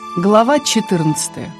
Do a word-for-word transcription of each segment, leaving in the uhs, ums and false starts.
Глава четырнадцатая.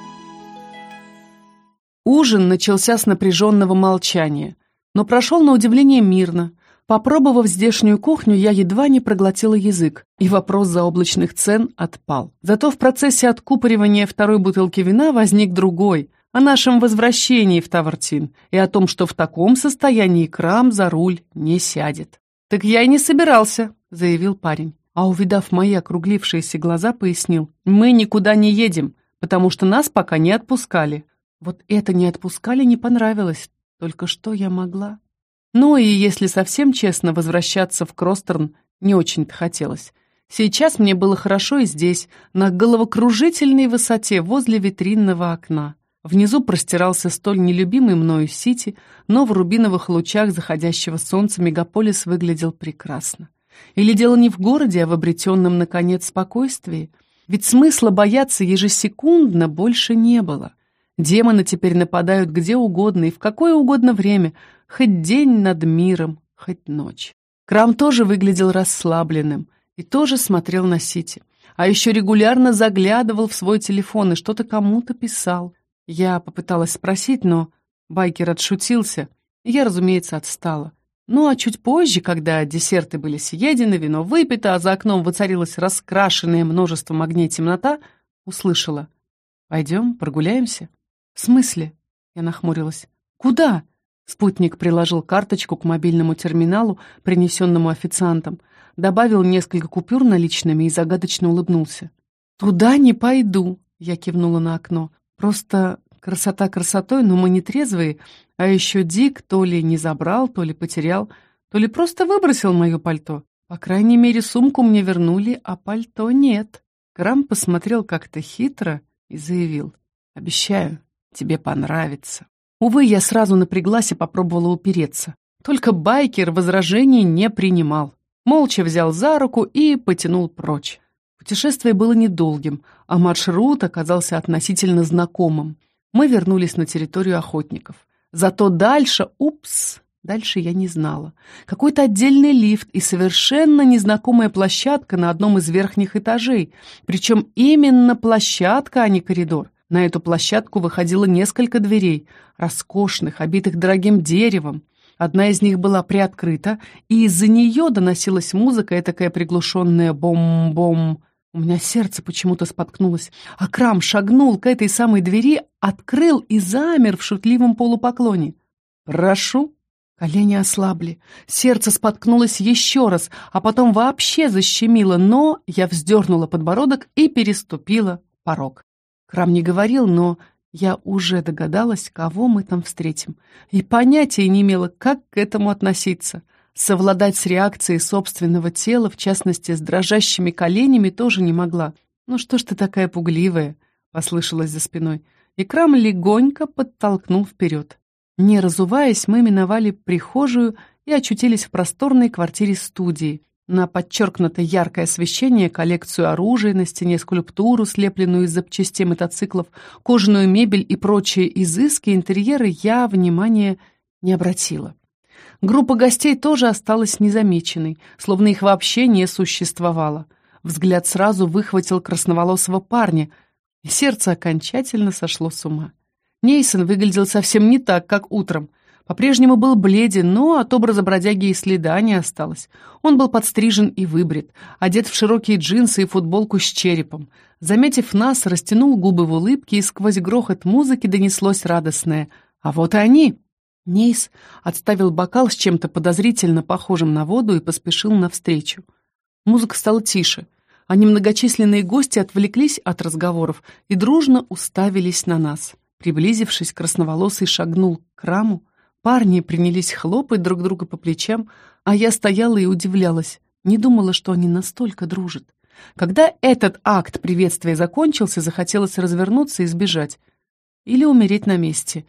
Ужин начался с напряженного молчания, но прошел на удивление мирно. Попробовав здешнюю кухню, я едва не проглотила язык, и вопрос заоблачных цен отпал. Зато в процессе откупоривания второй бутылки вина возник другой, о нашем возвращении в Тавартин и о том, что в таком состоянии Крам за руль не сядет. «Так я и не собирался», — заявил парень. А увидав мои округлившиеся глаза, пояснил: «Мы никуда не едем, потому что нас пока не отпускали». Вот это «не отпускали» не понравилось, только что я могла? Ну и, если совсем честно, возвращаться в Кростерн не очень-то хотелось. Сейчас мне было хорошо и здесь, на головокружительной высоте возле витринного окна. Внизу простирался столь нелюбимый мною Сити, но в рубиновых лучах заходящего солнца мегаполис выглядел прекрасно. Или дело не в городе, а в обретенном, наконец, спокойствии? Ведь смысла бояться ежесекундно больше не было. Демоны теперь нападают где угодно и в какое угодно время, хоть день над миром, хоть ночь. Крам тоже выглядел расслабленным и тоже смотрел на Сити. А еще регулярно заглядывал в свой телефон и что-то кому-то писал. Я попыталась спросить, но байкер отшутился, и я, разумеется, отстала. Ну а чуть позже, когда десерты были съедены, вино выпито, а за окном воцарилась раскрашенная множеством огней темнота, услышала: «Пойдем, прогуляемся?» «В смысле?» — я нахмурилась. «Куда?» — спутник приложил карточку к мобильному терминалу, принесенному официантом, добавил несколько купюр наличными и загадочно улыбнулся. «Туда не пойду», — я кивнула на окно. «Просто красота красотой, но мы не трезвые, а еще Дик то ли не забрал, то ли потерял, то ли просто выбросил мое пальто. По крайней мере, сумку мне вернули, а пальто нет». Крам посмотрел как-то хитро и заявил: «Обещаю, тебе понравится». Увы, я сразу напряглась и попробовала упереться. Только байкер возражений не принимал. Молча взял за руку и потянул прочь. Путешествие было недолгим, а маршрут оказался относительно знакомым. Мы вернулись на территорию охотников. Зато дальше, упс, дальше я не знала. Какой-то отдельный лифт и совершенно незнакомая площадка на одном из верхних этажей. Причем именно площадка, а не коридор. На эту площадку выходило несколько дверей, роскошных, обитых дорогим деревом. Одна из них была приоткрыта, и из-за нее доносилась музыка, этакая приглушенная бом-бом. У меня сердце почему-то споткнулось, а Крам шагнул к этой самой двери, открыл и замер в шутливом полупоклоне. «Прошу». Колени ослабли, сердце споткнулось еще раз, а потом вообще защемило, но я вздернула подбородок и переступила порог. Крам не говорил, но я уже догадалась, кого мы там встретим, и понятия не имела, как к этому относиться. Совладать с реакцией собственного тела, в частности, с дрожащими коленями, тоже не могла. «Ну что ж ты такая пугливая?» — послышалось за спиной, и Крам легонько подтолкнул вперед. Не разуваясь, мы миновали прихожую и очутились в просторной квартире-студии. На подчеркнуто яркое освещение, коллекцию оружия, на стене скульптуру, слепленную из запчастей мотоциклов, кожаную мебель и прочие изыски интерьера я внимания не обратила. Группа гостей тоже осталась незамеченной, словно их вообще не существовало. Взгляд сразу выхватил красноволосого парня, и сердце окончательно сошло с ума. Нейсон выглядел совсем не так, как утром. По-прежнему был бледен, но от образа бродяги и следа не осталось. Он был подстрижен и выбрит, одет в широкие джинсы и футболку с черепом. Заметив нас, растянул губы в улыбке, и сквозь грохот музыки донеслось радостное: «А вот и они!» Нейс отставил бокал с чем-то подозрительно похожим на воду и поспешил навстречу. Музыка стала тише, а немногочисленные гости отвлеклись от разговоров и дружно уставились на нас. Приблизившись, красноволосый шагнул к Краму. Парни принялись хлопать друг друга по плечам, а я стояла и удивлялась, не думала, что они настолько дружат. Когда этот акт приветствия закончился, захотелось развернуться и сбежать. Или умереть на месте,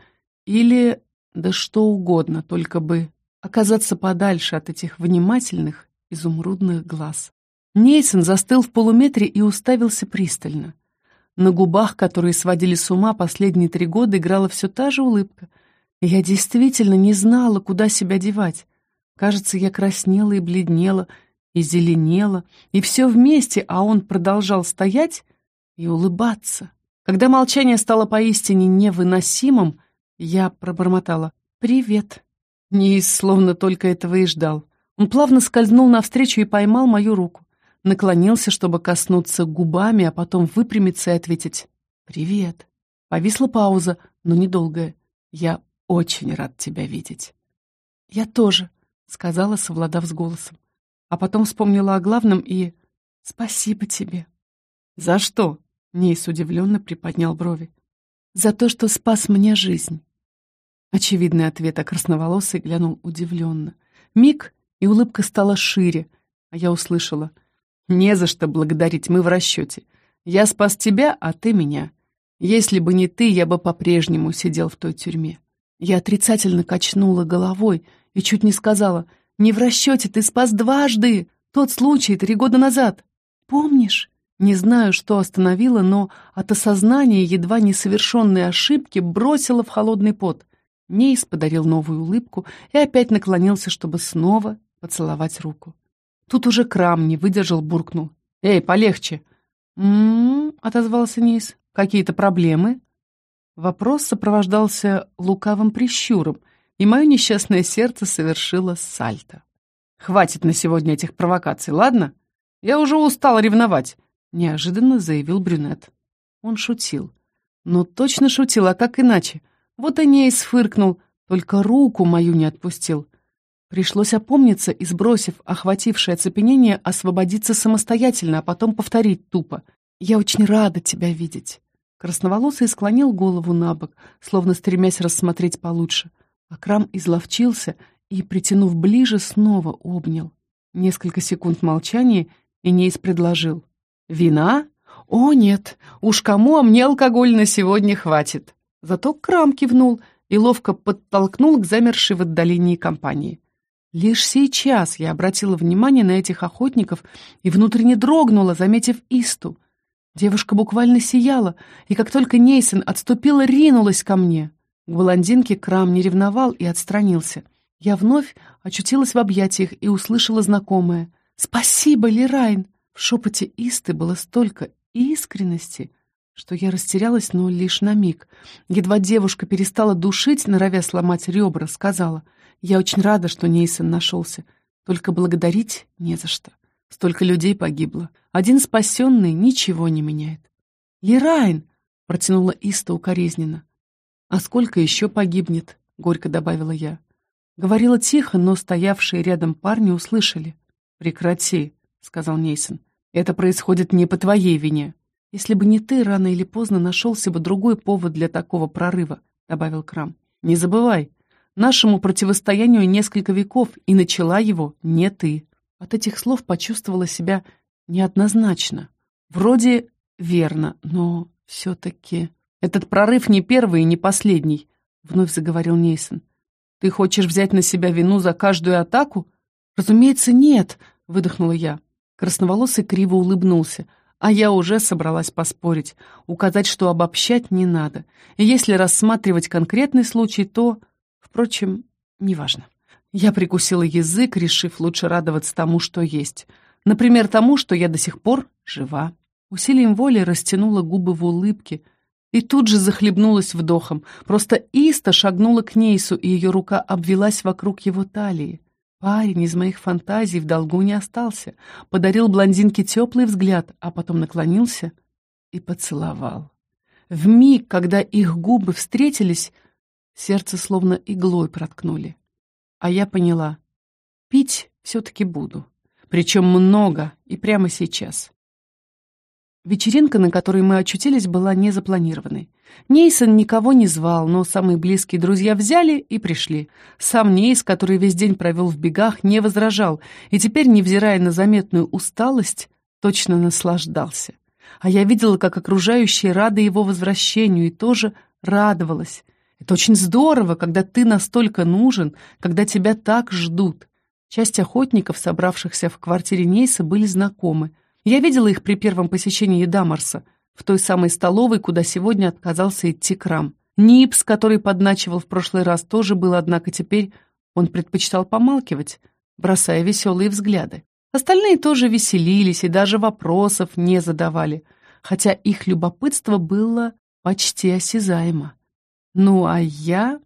или да что угодно, только бы оказаться подальше от этих внимательных изумрудных глаз. Нейсон застыл в полуметре и уставился пристально. На губах, которые сводили с ума последние три года, играла все та же улыбка. И я действительно не знала, куда себя девать. Кажется, я краснела и бледнела, и зеленела, и все вместе, а он продолжал стоять и улыбаться. Когда молчание стало поистине невыносимым, я пробормотала «Привет». Нейс словно только этого и ждал. Он плавно скользнул навстречу и поймал мою руку. Наклонился, чтобы коснуться губами, а потом выпрямиться и ответить «Привет». Повисла пауза, но недолгая. «Я очень рад тебя видеть». «Я тоже», — сказала, совладав с голосом. А потом вспомнила о главном и «Спасибо тебе». «За что?» — Нейс удивленно приподнял брови. «За то, что спас мне жизнь». Очевидный ответ, а красноволосый глянул удивленно. Миг, и улыбка стала шире, а я услышала: «Не за что благодарить, мы в расчете. Я спас тебя, а ты меня. Если бы не ты, я бы по-прежнему сидел в той тюрьме». Я отрицательно качнула головой и чуть не сказала: «Не в расчете, ты спас дважды. Тот случай три года назад. Помнишь?» Не знаю, что остановило, но от осознания едва несовершенной ошибки бросило в холодный пот. Нейс подарил новую улыбку и опять наклонился, чтобы снова поцеловать руку. Тут уже Крам не выдержал, буркнул: «Эй, полегче!» «М-м-м», отозвался Нейс. «Какие-то проблемы?» Вопрос сопровождался лукавым прищуром, и мое несчастное сердце совершило сальто. «Хватит на сегодня этих провокаций, ладно? Я уже устал ревновать», — неожиданно заявил брюнет. Он шутил. Ну, точно шутил, а как иначе? Вот и Нейс фыркнул, только руку мою не отпустил. Пришлось опомниться и, сбросив охватившее оцепенение, освободиться самостоятельно, а потом повторить тупо: «Я очень рада тебя видеть». Красноволосый склонил голову на бок, словно стремясь рассмотреть получше. Акрам изловчился и, притянув ближе, снова обнял. Несколько секунд молчания, и Нейс предложил: «Вина? О, нет, уж кому, а мне алкоголь на сегодня хватит». Зато Крам кивнул и ловко подтолкнул к замершей в отдалении компании. Лишь сейчас я обратила внимание на этих охотников и внутренне дрогнула, заметив Исту. Девушка буквально сияла, и как только Нейсон отступила, ринулась ко мне. К блондинке Крам не ревновал и отстранился. Я вновь очутилась в объятиях и услышала знакомое: «Спасибо, Лирайн!» В шепоте Исты было столько искренности, что я растерялась, но лишь на миг. Едва девушка перестала душить, норовя сломать ребра, сказала: «Я очень рада, что Нейсон нашелся. Только благодарить не за что. Столько людей погибло. Один спасенный ничего не меняет». «Лирайн!» — протянула Иста укоризненно. «А сколько еще погибнет?» — горько добавила я. Говорила тихо, но стоявшие рядом парни услышали. «Прекрати», — сказал Нейсон. «Это происходит не по твоей вине». «Если бы не ты, рано или поздно нашелся бы другой повод для такого прорыва», — добавил Крам. «Не забывай, нашему противостоянию несколько веков, и начала его не ты». От этих слов почувствовала себя неоднозначно. Вроде верно, но все-таки... «Этот прорыв не первый и не последний», — вновь заговорил Нейсон. «Ты хочешь взять на себя вину за каждую атаку?» «Разумеется, нет», — выдохнула я. Красноволосый криво улыбнулся, а я уже собралась поспорить, указать, что обобщать не надо. И если рассматривать конкретный случай, то... Впрочем, неважно. Я прикусила язык, решив лучше радоваться тому, что есть. Например, тому, что я до сих пор жива. Усилием воли растянула губы в улыбке и тут же захлебнулась вдохом. Просто Иста шагнула к Нейсу, и ее рука обвелась вокруг его талии. Парень из моих фантазий в долгу не остался. Подарил блондинке теплый взгляд, а потом наклонился и поцеловал. В миг, когда их губы встретились, сердце словно иглой проткнули. А я поняла: пить все-таки буду. Причем много, и прямо сейчас. Вечеринка, на которой мы очутились, была незапланированной. Нейсон никого не звал, но самые близкие друзья взяли и пришли. Сам Нейс, который весь день провел в бегах, не возражал, и теперь, невзирая на заметную усталость, точно наслаждался. А я видела, как окружающие рады его возвращению, и тоже радовалась. Это очень здорово, когда ты настолько нужен, когда тебя так ждут. Часть охотников, собравшихся в квартире Нейса, были знакомы. Я видела их при первом посещении Дамарса, в той самой столовой, куда сегодня отказался идти Крам. Нипс, который подначивал в прошлый раз, тоже был, однако теперь он предпочитал помалкивать, бросая веселые взгляды. Остальные тоже веселились и даже вопросов не задавали. хотя их любопытство было почти осязаемо. Ну а я...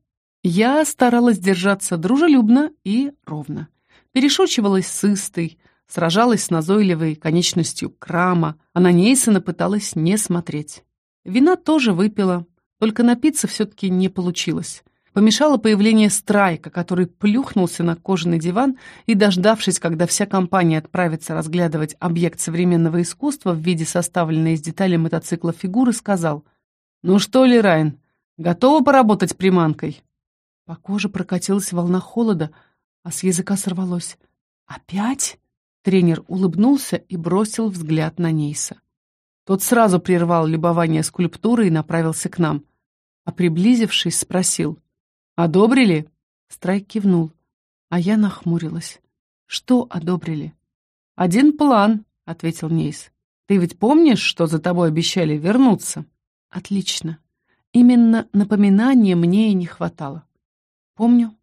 Я старалась держаться дружелюбно и ровно. Перешучивалась с Истой, сражалась с назойливой конечностью Крама, а на Нейсона пыталась не смотреть. Вина тоже выпила, только напиться все-таки не получилось. Помешало появление Страйка, который плюхнулся на кожаный диван и, дождавшись, когда вся компания отправится разглядывать объект современного искусства в виде составленной из деталей мотоцикла фигуры, сказал: «Ну что, Лерайн, готова поработать приманкой?» По коже прокатилась волна холода, а с языка сорвалось: «Опять?» Тренер улыбнулся и бросил взгляд на Нейса. Тот сразу прервал любование скульптурой и направился к нам, а, приблизившись, спросил: «Одобрили?» Страйк кивнул, а я нахмурилась. «Что одобрили?» «Один план», — ответил Нейс. «Ты ведь помнишь, что за тобой обещали вернуться?» «Отлично. Именно напоминания мне и не хватало. Помню.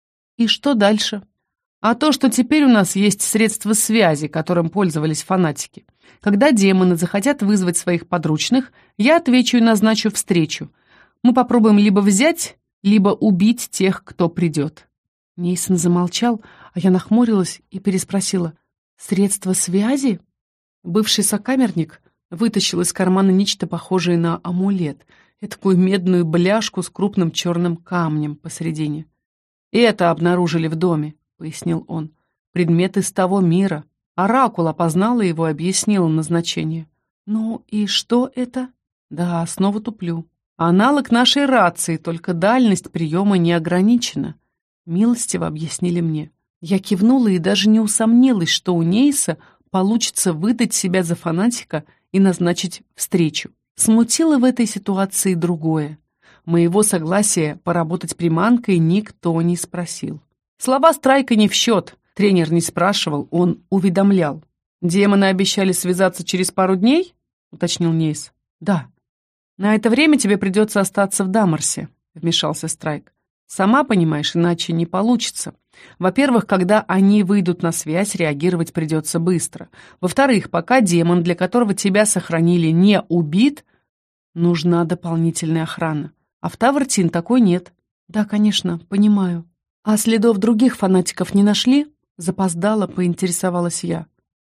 И что дальше?» «А то, что теперь у нас есть средства связи, которым пользовались фанатики. Когда демоны захотят вызвать своих подручных, я отвечу и назначу встречу. Мы попробуем либо взять, либо убить тех, кто придет». Нейсон замолчал, а я нахмурилась и переспросила: «Средства связи?» Бывший сокамерник вытащил из кармана нечто похожее на амулет, такую медную бляшку с крупным черным камнем посередине. «И это обнаружили в доме», — пояснил он. «Предмет из того мира. Оракул опознала его и объяснила назначение». «Ну и что это?» «Да, снова туплю. Аналог нашей рации, только дальность приема не ограничена», — милостиво объяснили мне. Я кивнула и даже не усомнилась, что у Нейса получится выдать себя за фанатика и назначить встречу. Смутило в этой ситуации другое. Моего согласия поработать приманкой никто не спросил. Слова Страйка не в счет. Тренер не спрашивал, он уведомлял. «Демоны обещали связаться через пару дней?» — уточнил Нейс. «Да». «На это время тебе придется остаться в Дамарсе», — вмешался Страйк. «Сама понимаешь, иначе не получится. Во-первых, когда они выйдут на связь, реагировать придется быстро. Во-вторых, пока демон, для которого тебя сохранили, не убит, нужна дополнительная охрана. А в Тавертин такой нет». «Да, конечно, понимаю. А следов других фанатиков не нашли?» Запоздало поинтересовалась я.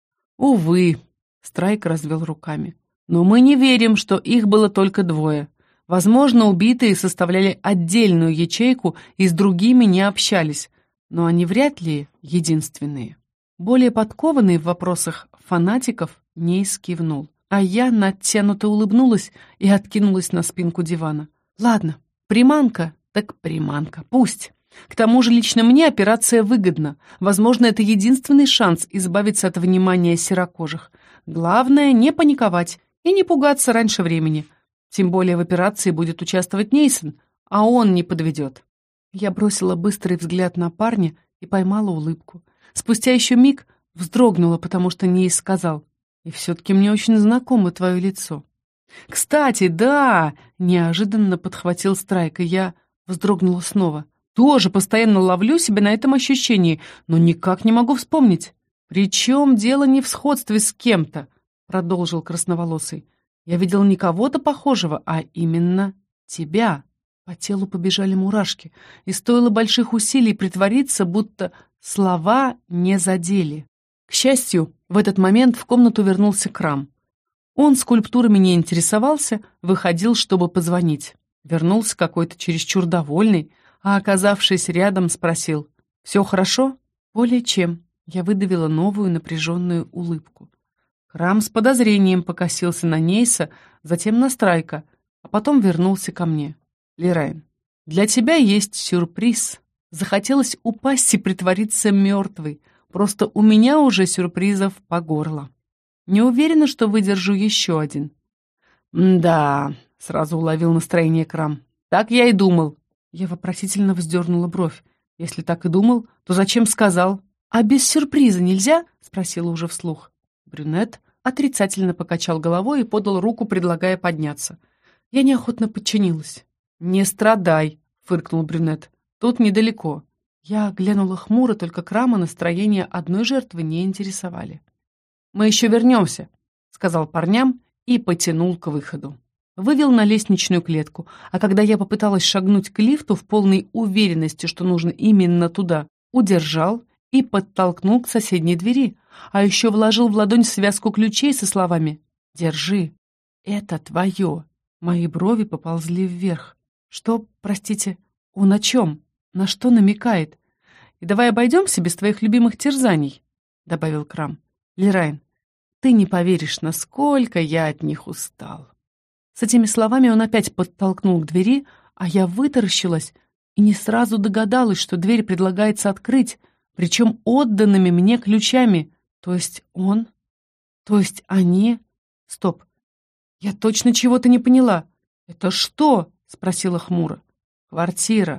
«Увы», — Страйк развел руками. «Но мы не верим, что их было только двое. Возможно, убитые составляли отдельную ячейку и с другими не общались, но они вряд ли единственные». Более подкованный в вопросах фанатиков Нейс кивнул, а я натянуто улыбнулась и откинулась на спинку дивана. «Ладно, приманка, так приманка, пусть. К тому же лично мне операция выгодна. Возможно, это единственный шанс избавиться от внимания серокожих. Главное, не паниковать и не пугаться раньше времени. Тем более в операции будет участвовать Нейсон, а он не подведет». Я бросила быстрый взгляд на парня и поймала улыбку. Спустя еще миг вздрогнула, потому что Нейс сказал: «И все-таки мне очень знакомо твое лицо». «Кстати, да!» — неожиданно подхватил Страйк, и я вздрогнула снова. «Тоже постоянно ловлю себя на этом ощущении, но никак не могу вспомнить». «Причем дело не в сходстве с кем-то», — продолжил красноволосый. «Я видел не кого-то похожего, а именно тебя». По телу побежали мурашки, и стоило больших усилий притвориться, будто слова не задели. К счастью, в этот момент в комнату вернулся Крам. Он скульптурами не интересовался, выходил, чтобы позвонить. Вернулся какой-то чересчур довольный, а, оказавшись рядом, спросил: «Все хорошо?» «Более чем». Я выдавила новую напряженную улыбку. Крам с подозрением покосился на Нейса, затем на Страйка, а потом вернулся ко мне. «Лерайн, для тебя есть сюрприз». Захотелось упасть и притвориться мертвой. Просто у меня уже сюрпризов по горло. Не уверена, что выдержу еще один. «Да», — сразу уловил настроение Крам. «Так я и думал». Я вопросительно вздернула бровь. Если так и думал, то зачем сказал? «А без сюрприза нельзя?» — спросила уже вслух. Брюнет отрицательно покачал головой и подал руку, предлагая подняться. Я неохотно подчинилась. «Не страдай», — фыркнул брюнет. «Тут недалеко». Я глянула хмуро, только Крама настроение одной жертвы не интересовали. «Мы еще вернемся», — сказал парням и потянул к выходу. Вывел на лестничную клетку, а когда я попыталась шагнуть к лифту в полной уверенности, что нужно именно туда, удержал и подтолкнул к соседней двери, а еще вложил в ладонь связку ключей со словами «Держи, это твое». Мои брови поползли вверх. Что, простите, он о чем? На что намекает? И давай обойдемся без твоих любимых терзаний, добавил Крам. Лерайн, ты не поверишь, насколько я от них устал. С этими словами он опять подтолкнул к двери, а я вытаращилась и не сразу догадалась, что дверь предлагается открыть, причем отданными мне ключами. То есть он? То есть они? Стоп. Я точно чего-то не поняла. Это что? Спросила хмуро. Квартира.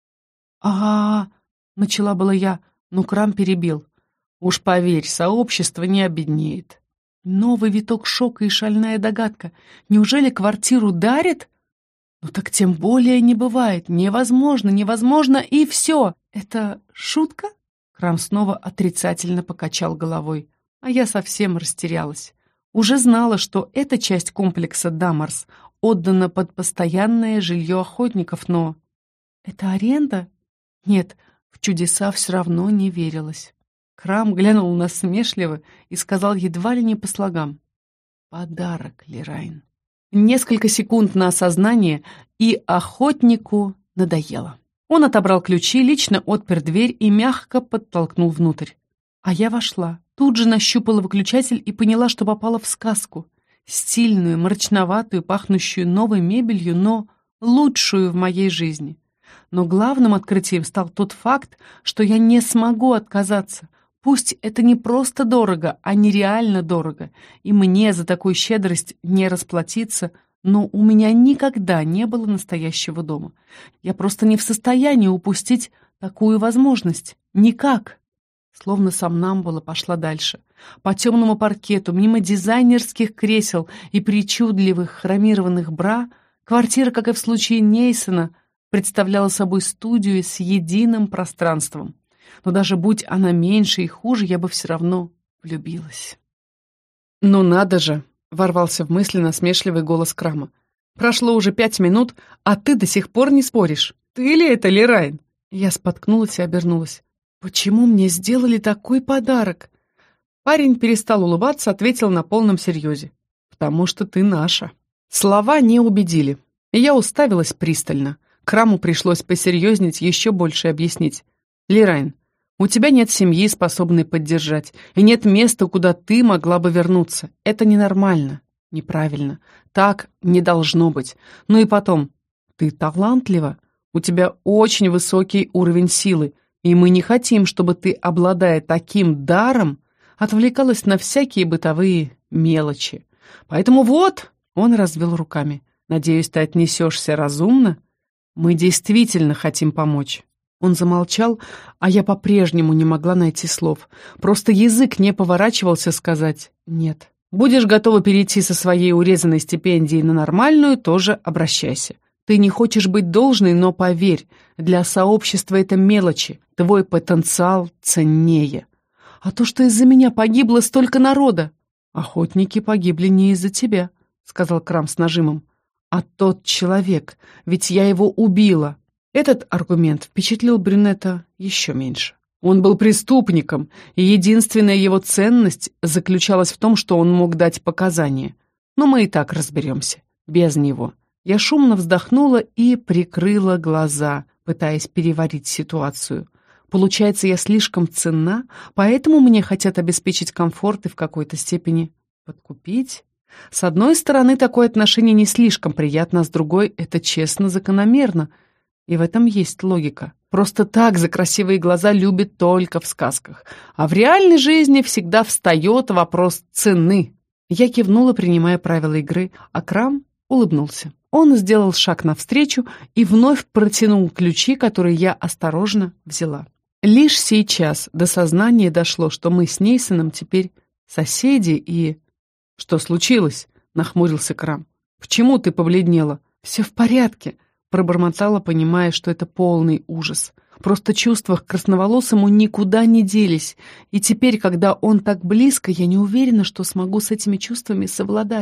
А, -а, -а начала была я, но Крам перебил. Уж поверь, сообщество не обеднеет. Новый виток шока и шальная догадка. Неужели квартиру дарят? Ну так тем более не бывает. Невозможно, невозможно, и все. Это шутка? Крам снова отрицательно покачал головой, а я совсем растерялась. Уже знала, что эта часть комплекса Дамарс отдана под постоянное жилье охотников, но... Это аренда? Нет, в чудеса все равно не верилось. Крам глянул насмешливо и сказал едва ли не по слогам. «Подарок, Лерайн». Несколько секунд на осознание, и охотнику надоело. Он отобрал ключи, лично отпер дверь и мягко подтолкнул внутрь. А я вошла, тут же нащупала выключатель и поняла, что попала в сказку. Стильную, мрачноватую, пахнущую новой мебелью, но лучшую в моей жизни. Но главным открытием стал тот факт, что я не смогу отказаться. Пусть это не просто дорого, а нереально дорого, и мне за такую щедрость не расплатиться, но у меня никогда не было настоящего дома. Я просто не в состоянии упустить такую возможность. Никак. Словно сомнамбула пошла дальше. По темному паркету, мимо дизайнерских кресел и причудливых хромированных бра, квартира, как и в случае Нейсона, представляла собой студию с единым пространством. Но даже будь она меньше и хуже, я бы все равно влюбилась. «Ну надо же!» — ворвался в мысли насмешливый голос Крама. «Прошло уже пять минут, а ты до сих пор не споришь. Ты ли это, Лерайн?» Я споткнулась и обернулась. «Почему мне сделали такой подарок?» Парень перестал улыбаться, ответил на полном серьезе. «Потому что ты наша». Слова не убедили, и я уставилась пристально. Краму пришлось посерьезнеть, еще больше объяснить. «Лерайн, у тебя нет семьи, способной поддержать, и нет места, куда ты могла бы вернуться. Это ненормально, неправильно. Так не должно быть. Ну и потом, ты талантлива, у тебя очень высокий уровень силы, и мы не хотим, чтобы ты, обладая таким даром, отвлекалась на всякие бытовые мелочи. Поэтому вот, он развел руками. Надеюсь, ты отнесешься разумно? Мы действительно хотим помочь». Он замолчал, а я по-прежнему не могла найти слов. Просто язык не поворачивался сказать «нет». Будешь готова перейти со своей урезанной стипендии на нормальную, тоже обращайся. Ты не хочешь быть должной, но поверь, для сообщества это мелочи, твой потенциал ценнее. А то, что из-за меня погибло столько народа. Охотники погибли не из-за тебя, сказал Крам с нажимом. А тот человек, ведь я его убила. Этот аргумент впечатлил брюнета еще меньше. Он был преступником, и единственная его ценность заключалась в том, что он мог дать показания. Но мы и так разберемся, без него. Я шумно вздохнула и прикрыла глаза, пытаясь переварить ситуацию. Получается, я слишком ценна, поэтому мне хотят обеспечить комфорт и в какой-то степени подкупить. С одной стороны, такое отношение не слишком приятно, а с другой, это честно, закономерно. И в этом есть логика. Просто так за красивые глаза любят только в сказках. А в реальной жизни всегда встает вопрос цены. Я кивнула, принимая правила игры, а Крам улыбнулся. Он сделал шаг навстречу и вновь протянул ключи, которые я осторожно взяла. Лишь сейчас до сознания дошло, что мы с Нейсоном теперь соседи и... «Что случилось?» — нахмурился Крам. «Почему ты побледнела?» «Все в порядке», — пробормотала, понимая, что это полный ужас. Просто чувства к красноволосому никуда не делись, и теперь, когда он так близко, я не уверена, что смогу с этими чувствами совладать.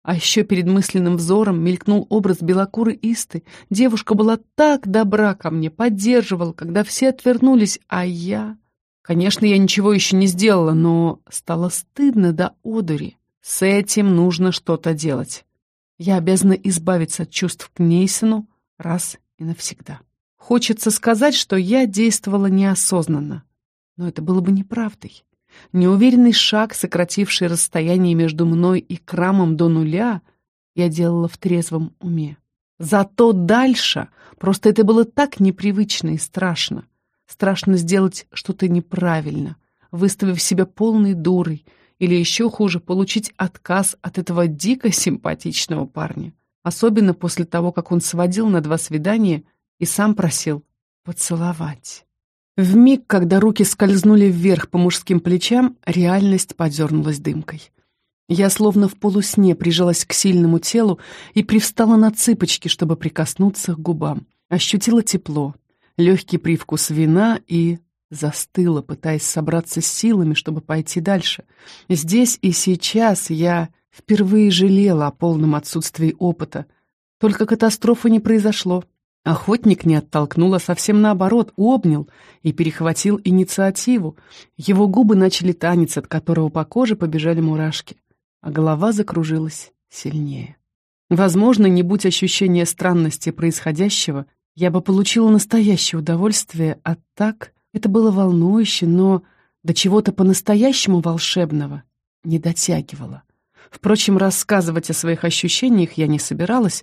А еще перед мысленным взором мелькнул образ белокурой Исты. Девушка была так добра ко мне, поддерживала, когда все отвернулись, а я... Конечно, я ничего еще не сделала, но стало стыдно до одури. С этим нужно что-то делать. Я обязана избавиться от чувств к Нейсону раз и навсегда. Хочется сказать, что я действовала неосознанно, но это было бы неправдой. Неуверенный шаг, сокративший расстояние между мной и Крамом до нуля, я делала в трезвом уме. Зато дальше просто это было так непривычно и страшно. Страшно сделать что-то неправильно, выставив себя полной дурой, или еще хуже, получить отказ от этого дико симпатичного парня. Особенно после того, как он сводил на два свидания и сам просил поцеловать. Вмиг, когда руки скользнули вверх по мужским плечам, реальность подернулась дымкой. Я словно в полусне прижалась к сильному телу и привстала на цыпочки, чтобы прикоснуться к губам. Ощутила тепло, легкий привкус вина и застыла, пытаясь собраться с силами, чтобы пойти дальше. Здесь и сейчас я впервые жалела о полном отсутствии опыта. Только катастрофы не произошло. Охотник не оттолкнул, а совсем наоборот, обнял и перехватил инициативу. Его губы начали танец, от которого по коже побежали мурашки, а голова закружилась сильнее. Возможно, не будь ощущения странности происходящего, я бы получила настоящее удовольствие, а так это было волнующе, но до чего-то по-настоящему волшебного не дотягивало. Впрочем, рассказывать о своих ощущениях я не собиралась.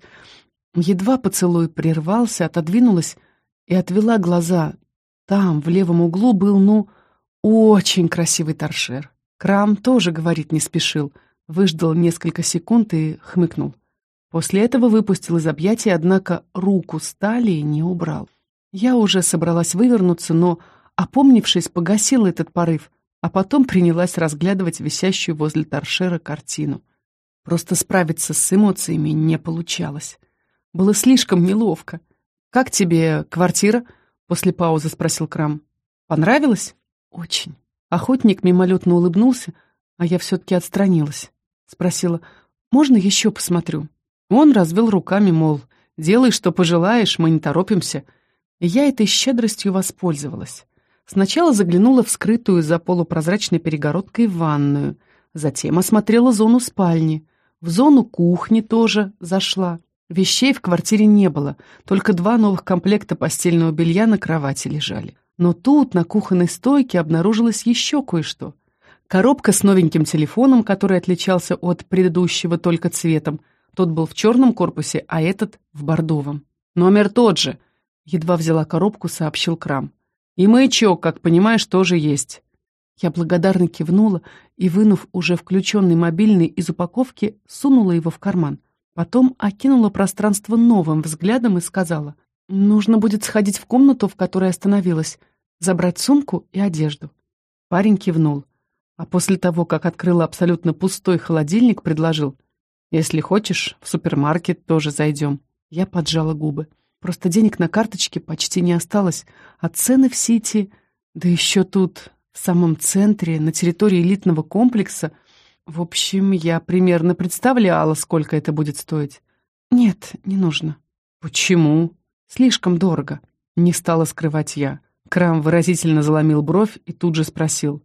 Едва поцелуй прервался, отодвинулась и отвела глаза. Там, в левом углу, был, ну, очень красивый торшер. Крам тоже говорить не спешил, выждал несколько секунд и хмыкнул. После этого выпустил из объятий, однако руку с талии не убрал. Я уже собралась вывернуться, но, опомнившись, погасила этот порыв, а потом принялась разглядывать висящую возле торшера картину. Просто справиться с эмоциями не получалось. Было слишком неловко. «Как тебе квартира?» — после паузы спросил Крам. «Понравилось?» «Очень». Охотник мимолетно улыбнулся, а я все-таки отстранилась. Спросила: «Можно еще посмотрю?» Он развел руками, мол, «Делай, что пожелаешь, мы не торопимся». И я этой щедростью воспользовалась. Сначала заглянула в скрытую за полупрозрачной перегородкой ванную, затем осмотрела зону спальни, в зону кухни тоже зашла. Вещей в квартире не было, только два новых комплекта постельного белья на кровати лежали. Но тут на кухонной стойке обнаружилось еще кое-что. Коробка с новеньким телефоном, который отличался от предыдущего только цветом. Тот был в черном корпусе, а этот в бордовом. «Номер тот же», — едва взяла коробку, сообщил Крам. «И маячок, как понимаешь, тоже есть». Я благодарно кивнула и, вынув уже включенный мобильный из упаковки, сунула его в карман. Потом окинула пространство новым взглядом и сказала: «Нужно будет сходить в комнату, в которой остановилась, забрать сумку и одежду». Парень кивнул, а после того, как открыла абсолютно пустой холодильник, предложил: «Если хочешь, в супермаркет тоже зайдем». Я поджала губы. Просто денег на карточке почти не осталось, а цены в Сити, да еще тут, в самом центре, на территории элитного комплекса. В общем, я примерно представляла, сколько это будет стоить. «Нет, не нужно». «Почему?» «Слишком дорого», — не стала скрывать я. Крам выразительно заломил бровь и тут же спросил: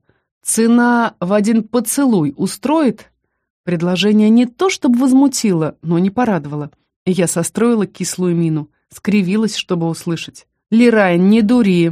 «Цена в один поцелуй устроит?» Предложение не то чтобы возмутило, но не порадовало. И я состроила кислую мину, скривилась, чтобы услышать. «Лирайн, не дури!»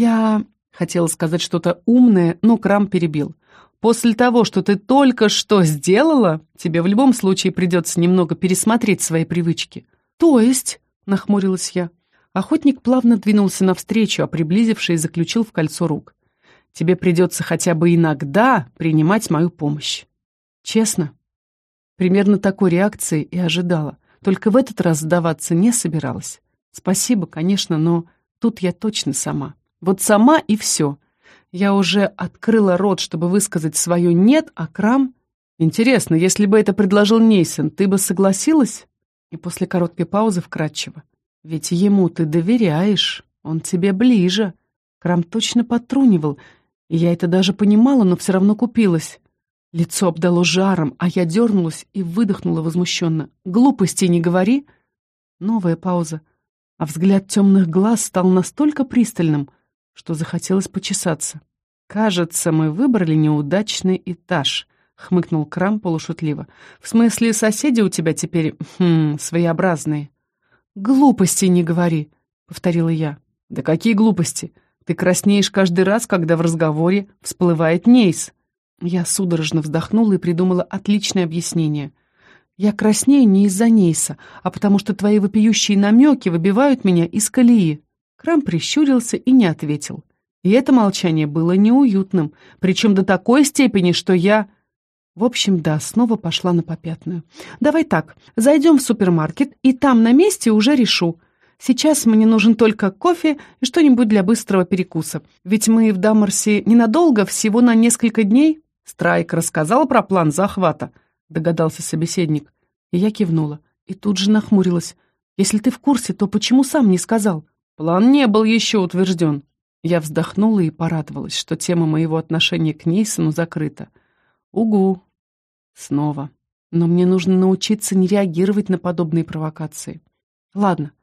Я хотела сказать что-то умное, но Крам перебил. «После того, что ты только что сделала, тебе в любом случае придется немного пересмотреть свои привычки». «То есть?» — нахмурилась я. Охотник плавно двинулся навстречу, а приблизившись, заключил в кольцо рук. «Тебе придется хотя бы иногда принимать мою помощь». Честно? Примерно такой реакции и ожидала. Только в этот раз сдаваться не собиралась. Спасибо, конечно, но тут я точно сама. Вот сама и все. Я уже открыла рот, чтобы высказать свое «нет», а Крам... «Интересно, если бы это предложил Нейсон, ты бы согласилась?» И после короткой паузы вкратчиво: «Ведь ему ты доверяешь, он тебе ближе». Крам точно подтрунивал, и я это даже понимала, но все равно купилась. Лицо обдало жаром, а я дернулась и выдохнула возмущенно. «Глупостей не говори!» Новая пауза, а взгляд темных глаз стал настолько пристальным, что захотелось почесаться. «Кажется, мы выбрали неудачный этаж», — хмыкнул Крам полушутливо. «В смысле, соседи у тебя теперь, хм, своеобразные». «Глупостей не говори», — повторила я. «Да какие глупости? Ты краснеешь каждый раз, когда в разговоре всплывает Нейс». Я судорожно вздохнула и придумала отличное объяснение. «Я краснею не из-за Нейса, а потому что твои вопиющие намеки выбивают меня из колеи». Крам прищурился и не ответил. И это молчание было неуютным, причем до такой степени, что я... В общем, да, снова пошла на попятную. «Давай так, зайдем в супермаркет, и там на месте уже решу. Сейчас мне нужен только кофе и что-нибудь для быстрого перекуса. Ведь мы в Даммерсе ненадолго, всего на несколько дней». «Страйк рассказал про план захвата?» — догадался собеседник. И я кивнула, и тут же нахмурилась. «Если ты в курсе, то почему сам не сказал?» «План не был еще утвержден». Я вздохнула и порадовалась, что тема моего отношения к Нейсону закрыта. «Угу». Снова. Но мне нужно научиться не реагировать на подобные провокации. Ладно.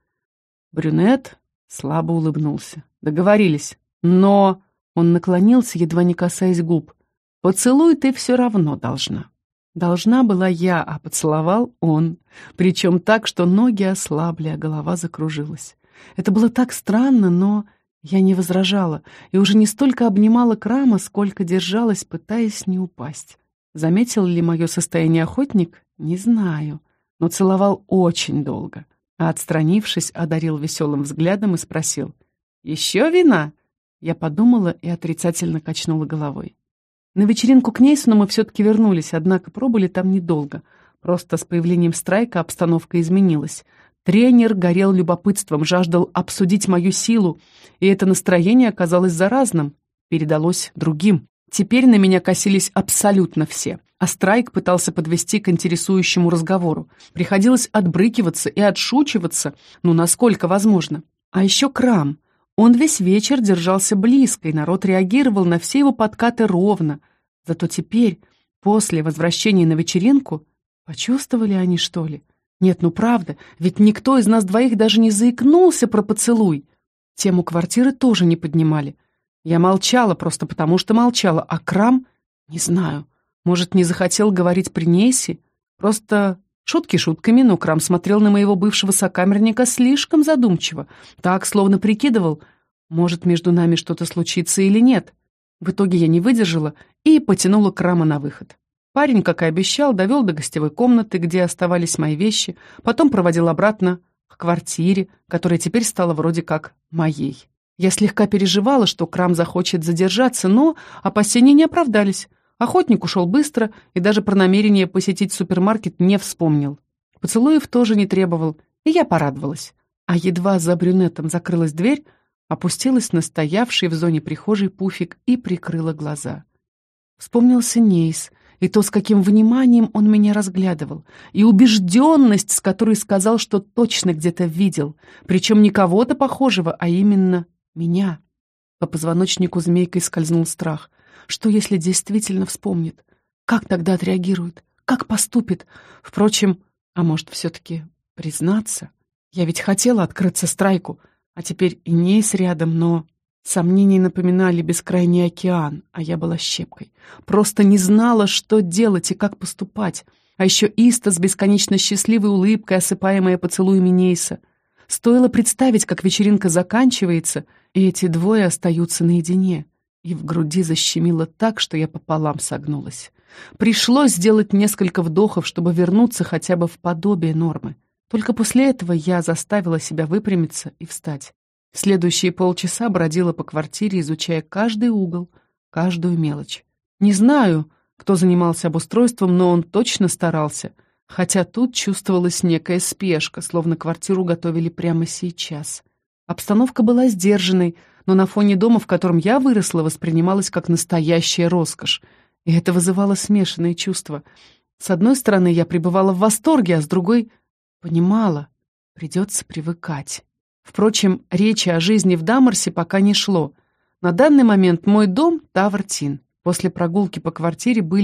Брюнет слабо улыбнулся. Договорились. Но... Он наклонился, едва не касаясь губ. «Поцелуй ты все равно должна». Должна была я, а поцеловал он. Причем так, что ноги ослабли, а голова закружилась. Это было так странно, но... Я не возражала и уже не столько обнимала Крама, сколько держалась, пытаясь не упасть. Заметил ли мое состояние охотник? Не знаю, но целовал очень долго, а, отстранившись, одарил веселым взглядом и спросил: «Еще вина?» Я подумала и отрицательно качнула головой. На вечеринку к Нейсону мы все-таки вернулись, однако пробыли там недолго. Просто с появлением Страйка обстановка изменилась. Тренер горел любопытством, жаждал обсудить мою силу, и это настроение оказалось заразным, передалось другим. Теперь на меня косились абсолютно все, а Страйк пытался подвести к интересующему разговору. Приходилось отбрыкиваться и отшучиваться, ну, насколько возможно. А еще Крам. Он весь вечер держался близко, и народ реагировал на все его подкаты ровно. Зато теперь, после возвращения на вечеринку, почувствовали они, что ли? Нет, ну правда, ведь никто из нас двоих даже не заикнулся про поцелуй. Тему квартиры тоже не поднимали. Я молчала просто потому, что молчала, а Крам, не знаю, может, не захотел говорить при Нейсе? Просто шутки шутками, но Крам смотрел на моего бывшего сокамерника слишком задумчиво, так, словно прикидывал, может, между нами что-то случится или нет. В итоге я не выдержала и потянула Крама на выход. Парень, как и обещал, довел до гостевой комнаты, где оставались мои вещи, потом проводил обратно к квартире, которая теперь стала вроде как моей. Я слегка переживала, что Крам захочет задержаться, но опасения не оправдались. Охотник ушел быстро и даже про намерение посетить супермаркет не вспомнил. Поцелуев тоже не требовал, и я порадовалась. А едва за брюнетом закрылась дверь, опустилась на стоявший в зоне прихожей пуфик и прикрыла глаза. Вспомнился Нейс, и то, с каким вниманием он меня разглядывал, и убежденность, с которой сказал, что точно где-то видел, причем не кого-то похожего, а именно меня. По позвоночнику змейкой скользнул страх. Что, если действительно вспомнит? Как тогда отреагирует? Как поступит? Впрочем, а может, все-таки признаться? Я ведь хотела открыться Страйку, а теперь и Нейс рядом, но... Сомнения напоминали бескрайний океан, а я была щепкой. Просто не знала, что делать и как поступать. А еще Иста с бесконечно счастливой улыбкой, осыпаемая поцелуями Нейса. Стоило представить, как вечеринка заканчивается, и эти двое остаются наедине. И в груди защемило так, что я пополам согнулась. Пришлось сделать несколько вдохов, чтобы вернуться хотя бы в подобие нормы. Только после этого я заставила себя выпрямиться и встать. Следующие полчаса бродила по квартире, изучая каждый угол, каждую мелочь. Не знаю, кто занимался обустройством, но он точно старался, хотя тут чувствовалась некая спешка, словно квартиру готовили прямо сейчас. Обстановка была сдержанной, но на фоне дома, в котором я выросла, воспринималась как настоящая роскошь, и это вызывало смешанные чувства. С одной стороны, я пребывала в восторге, а с другой — понимала, придется привыкать. Впрочем, речи о жизни в Даммерсе пока не шло. На данный момент мой дом — Тавр Тин. После прогулки по квартире были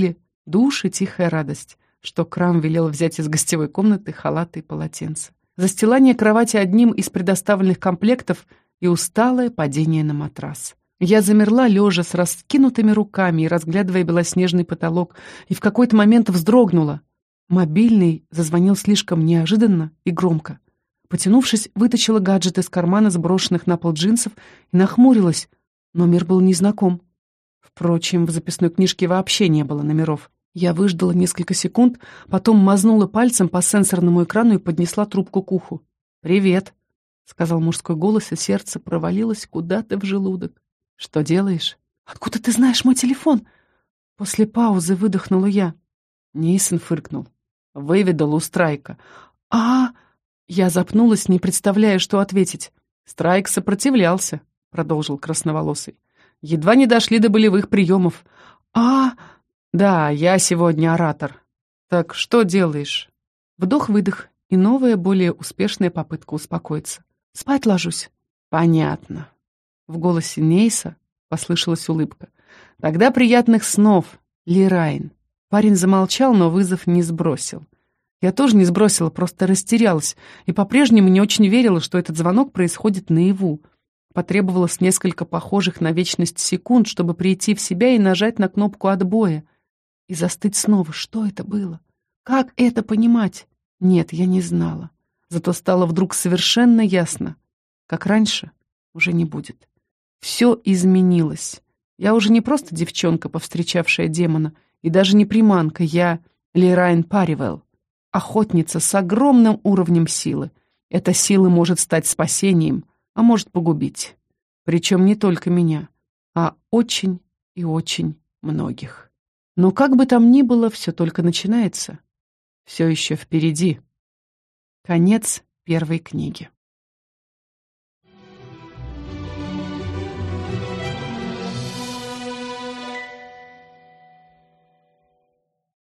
Душ и тихая радость, что Крам велел взять из гостевой комнаты халаты и полотенце. Застилание кровати одним из предоставленных комплектов и усталое падение на матрас. Я замерла, лежа с раскинутыми руками и разглядывая белоснежный потолок, и в какой-то момент вздрогнула. Мобильный зазвонил слишком неожиданно и громко. Потянувшись, вытащила гаджет из кармана сброшенных на пол джинсов и нахмурилась. Номер был незнаком. Впрочем, в записной книжке вообще не было номеров. Я выждала несколько секунд, потом мазнула пальцем по сенсорному экрану и поднесла трубку к уху. «Привет», — сказал мужской голос, и сердце провалилось куда-то в желудок. «Что делаешь?» «Откуда ты знаешь мой телефон?» После паузы выдохнула я. Нейсон фыркнул. «Выведал у Страйка». «А...» Я запнулась, не представляя, что ответить. «Страйк сопротивлялся», — продолжил красноволосый. «Едва не дошли до болевых приемов». «А...» «Да, я сегодня оратор. Так что делаешь?» Вдох-выдох и новая, более успешная попытка успокоиться. «Спать ложусь». «Понятно». В голосе Нейса послышалась улыбка. «Тогда приятных снов, Лирайн». Парень замолчал, но вызов не сбросил. Я тоже не сбросила, просто растерялась и по-прежнему не очень верила, что этот звонок происходит наяву. Потребовалось несколько похожих на вечность секунд, чтобы прийти в себя и нажать на кнопку отбоя. И застыть снова. Что это было? Как это понимать? Нет, я не знала. Зато стало вдруг совершенно ясно. Как раньше, уже не будет. Все изменилось. Я уже не просто девчонка, повстречавшая демона, и даже не приманка. Я Лирайн Паривелл, охотница с огромным уровнем силы. Эта сила может стать спасением, а может погубить. Причем не только меня, а очень и очень многих. Но как бы там ни было, все только начинается. Все еще впереди. Конец первой книги.